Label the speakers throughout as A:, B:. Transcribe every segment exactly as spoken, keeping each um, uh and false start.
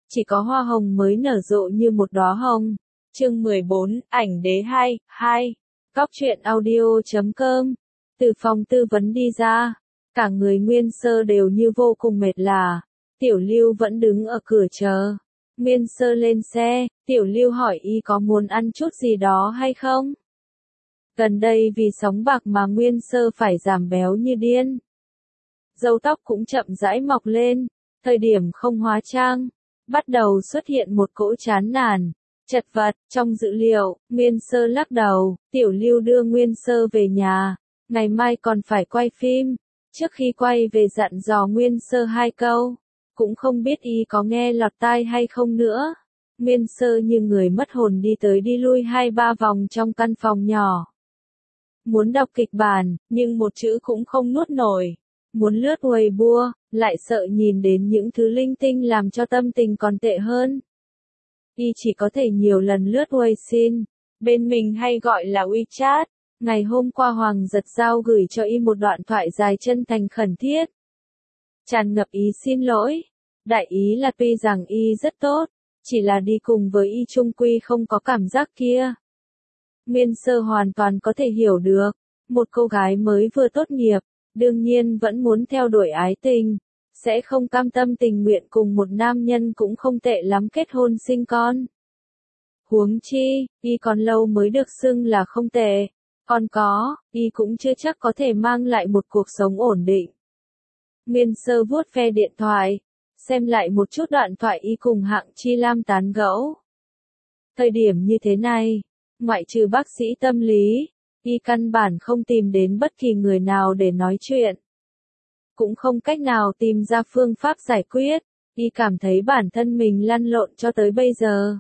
A: chỉ có hoa hồng mới nở rộ như một đóa hồng. Chương mười bốn, ảnh đế hai, hai. Cóc truyện audio chấm com. Từ phòng tư vấn đi ra, cả người Nguyên Sơ đều như vô cùng mệt lả. Tiểu Lưu vẫn đứng ở cửa chờ. Nguyên Sơ lên xe, Tiểu Lưu hỏi y có muốn ăn chút gì đó hay không? Gần đây vì sóng bạc mà Nguyên Sơ phải giảm béo như điên. Râu tóc cũng chậm rãi mọc lên, thời điểm không hóa trang, bắt đầu xuất hiện một cỗ chán nản, chật vật. Trong dữ liệu, Nguyên Sơ lắc đầu, Tiểu Lưu đưa Nguyên Sơ về nhà, ngày mai còn phải quay phim. Trước khi quay về dặn dò Nguyên Sơ hai câu, cũng không biết y có nghe lọt tai hay không nữa. Nguyên Sơ như người mất hồn đi tới đi lui hai ba vòng trong căn phòng nhỏ. Muốn đọc kịch bản, nhưng một chữ cũng không nuốt nổi. Muốn lướt Weibo, lại sợ nhìn đến những thứ linh tinh làm cho tâm tình còn tệ hơn. Y chỉ có thể nhiều lần lướt Weixin, bên mình hay gọi là WeChat. Ngày hôm qua Hoàng Giật Giao gửi cho y một đoạn thoại dài chân thành khẩn thiết, tràn ngập ý xin lỗi. Đại ý là tuy rằng y rất tốt, chỉ là đi cùng với y chung quy không có cảm giác kia. Nguyên Sơ hoàn toàn có thể hiểu được, một cô gái mới vừa tốt nghiệp, đương nhiên vẫn muốn theo đuổi ái tình, sẽ không cam tâm tình nguyện cùng một nam nhân cũng không tệ lắm kết hôn sinh con. Huống chi, y còn lâu mới được xưng là không tệ, còn có, y cũng chưa chắc có thể mang lại một cuộc sống ổn định. Nguyên Sơ vuốt ve điện thoại, xem lại một chút đoạn thoại y cùng Hạng Chi Lam tán gẫu. Thời điểm như thế này, ngoại trừ bác sĩ tâm lý, y căn bản không tìm đến bất kỳ người nào để nói chuyện. Cũng không cách nào tìm ra phương pháp giải quyết, y cảm thấy bản thân mình lăn lộn cho tới bây giờ.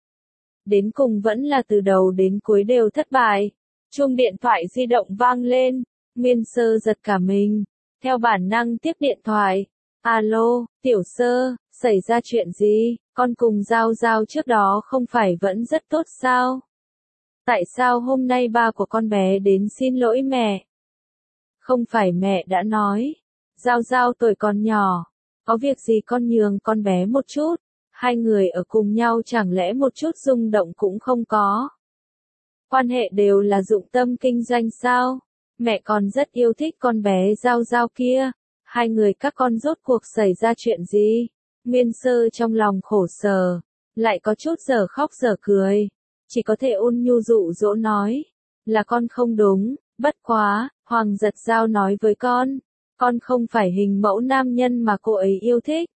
A: Đến cùng vẫn là từ đầu đến cuối đều thất bại. Chuông điện thoại di động vang lên, Nguyên Sơ giật cả mình, theo bản năng tiếp điện thoại. Alo, Tiểu Sơ, xảy ra chuyện gì? Con cùng Giao Giao trước đó không phải vẫn rất tốt sao? Tại sao hôm nay ba của con bé đến xin lỗi mẹ? Không phải mẹ đã nói, Giao Giao tuổi còn nhỏ, có việc gì con nhường con bé một chút, hai người ở cùng nhau chẳng lẽ một chút rung động cũng không có? Quan hệ đều là dụng tâm kinh doanh sao? Mẹ còn rất yêu thích con bé Giao Giao kia, hai người các con rốt cuộc xảy ra chuyện gì? Nguyên Sơ trong lòng khổ sở, lại có chút dở khóc dở cười, chỉ có thể ôn nhu dụ dỗ nói, là con không đúng, bất quá, Hoàng Giật Giao nói với con, con không phải hình mẫu nam nhân mà cô ấy yêu thích.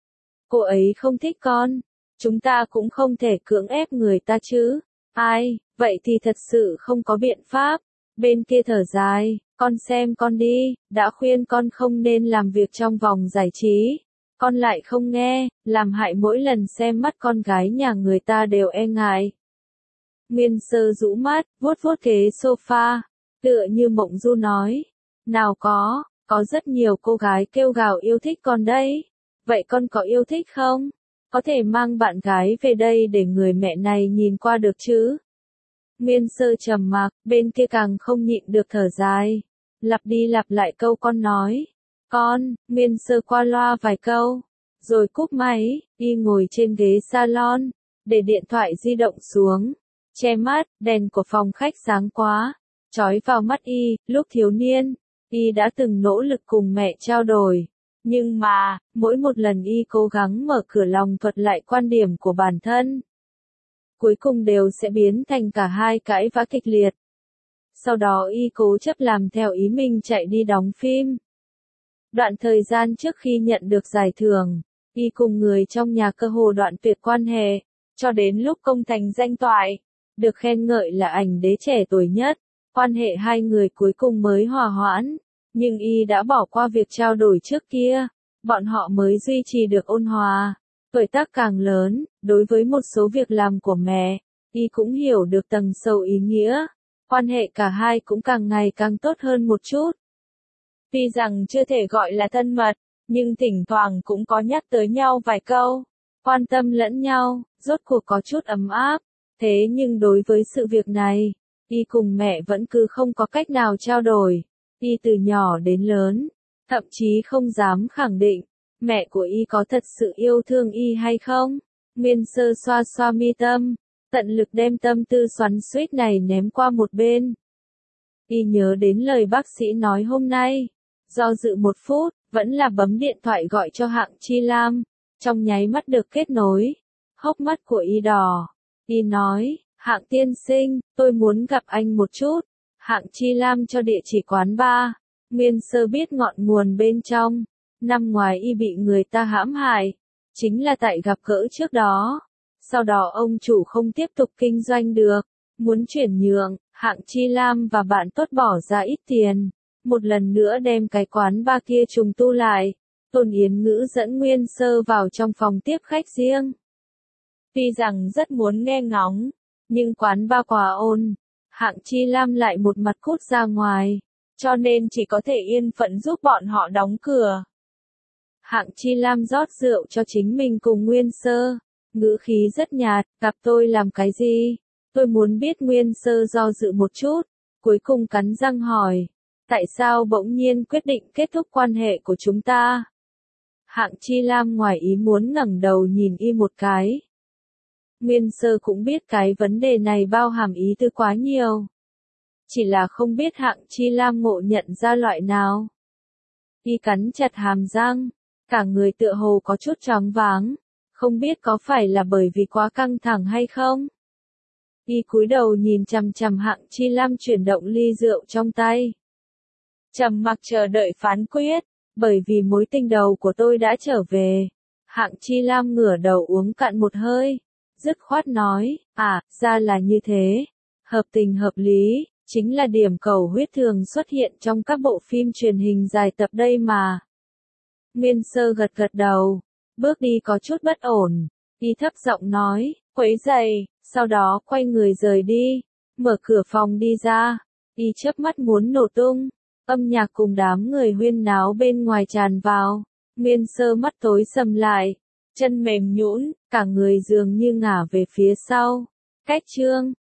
A: Cô ấy không thích con, chúng ta cũng không thể cưỡng ép người ta chứ. Ai, vậy thì thật sự không có biện pháp. Bên kia thở dài, con xem con đi, đã khuyên con không nên làm việc trong vòng giải trí. Con lại không nghe, làm hại mỗi lần xem mắt con gái nhà người ta đều e ngại. Nguyên Sơ rũ mắt, vuốt vuốt ghế sofa, tựa như mộng du nói. Nào có, có rất nhiều cô gái kêu gào yêu thích con đấy. Vậy con có yêu thích không? Có thể mang bạn gái về đây để người mẹ này nhìn qua được chứ? Nguyên Sơ trầm mặc, bên kia càng không nhịn được thở dài. Lặp đi lặp lại câu con nói. Con, Nguyên Sơ qua loa vài câu, rồi cúp máy, y ngồi trên ghế salon, để điện thoại di động xuống, che mắt. Đèn của phòng khách sáng quá, chói vào mắt y. Lúc thiếu niên, y đã từng nỗ lực cùng mẹ trao đổi, nhưng mà, mỗi một lần y cố gắng mở cửa lòng thuật lại quan điểm của bản thân, cuối cùng đều sẽ biến thành cả hai cãi vã kịch liệt. Sau đó y cố chấp làm theo ý mình chạy đi đóng phim. Đoạn thời gian trước khi nhận được giải thưởng, y cùng người trong nhà cơ hồ đoạn tuyệt quan hệ, cho đến lúc công thành danh toại, được khen ngợi là ảnh đế trẻ tuổi nhất, quan hệ hai người cuối cùng mới hòa hoãn, nhưng y đã bỏ qua việc trao đổi trước kia, bọn họ mới duy trì được ôn hòa. Tuổi tác càng lớn, đối với một số việc làm của mẹ, y cũng hiểu được tầng sâu ý nghĩa, quan hệ cả hai cũng càng ngày càng tốt hơn một chút. Tuy rằng chưa thể gọi là thân mật, nhưng thỉnh thoảng cũng có nhắc tới nhau vài câu, quan tâm lẫn nhau, rốt cuộc có chút ấm áp. Thế nhưng đối với sự việc này, y cùng mẹ vẫn cứ không có cách nào trao đổi. Y từ nhỏ đến lớn, thậm chí không dám khẳng định, mẹ của y có thật sự yêu thương y hay không. Nguyên Sơ xoa xoa mi tâm, tận lực đem tâm tư xoắn xuýt này ném qua một bên. Y nhớ đến lời bác sĩ nói hôm nay, do dự một phút, vẫn là bấm điện thoại gọi cho Hạng Chi Lam, trong nháy mắt được kết nối. Hốc mắt của Y đỏ, Y nói, Hạng tiên sinh, tôi muốn gặp anh một chút. Hạng Chi Lam cho địa chỉ quán bar. Nguyên Sơ biết ngọn nguồn bên trong. Năm ngoái Y bị người ta hãm hại, chính là tại gặp gỡ trước đó. Sau đó ông chủ không tiếp tục kinh doanh được, muốn chuyển nhượng, Hạng Chi Lam và bạn tốt bỏ ra ít tiền, một lần nữa đem cái quán bar kia trùng tu lại. Tôn Yến Ngữ dẫn Nguyên Sơ vào trong phòng tiếp khách riêng. Tuy rằng rất muốn nghe ngóng, nhưng quán bar quá ồn, Hạng Chi Lam lại một mặt cút ra ngoài, cho nên chỉ có thể yên phận giúp bọn họ đóng cửa. Hạng Chi Lam rót rượu cho chính mình cùng Nguyên Sơ, ngữ khí rất nhạt, gặp tôi làm cái gì? Tôi muốn biết. Nguyên Sơ do dự một chút, cuối cùng cắn răng hỏi, tại sao bỗng nhiên quyết định kết thúc quan hệ của chúng ta? Hạng Chi Lam ngoài ý muốn ngẩng đầu nhìn Y một cái. Nguyên Sơ cũng biết cái vấn đề này bao hàm ý tứ quá nhiều. Chỉ là không biết Hạng Chi Lam ngộ nhận ra loại nào. Y cắn chặt hàm răng, cả người tựa hồ có chút choáng váng, không biết có phải là bởi vì quá căng thẳng hay không. Y cúi đầu nhìn chằm chằm Hạng Chi Lam chuyển động ly rượu trong tay. Trầm mặc chờ đợi phán quyết, bởi vì mối tình đầu của tôi đã trở về. Hạng Chi Lam ngửa đầu uống cạn một hơi, dứt khoát nói, à, ra là như thế. Hợp tình hợp lý, chính là điểm cầu huyết thường xuất hiện trong các bộ phim truyền hình dài tập đây mà. Nguyên Sơ gật gật đầu, bước đi có chút bất ổn, Y thấp giọng nói, quấy rầy, sau đó quay người rời đi, mở cửa phòng đi ra. Y chớp mắt muốn nổ tung, âm nhạc cùng đám người huyên náo bên ngoài tràn vào. Nguyên Sơ mắt tối sầm lại, chân mềm nhũn, cả người dường như ngả về phía sau. Cách chương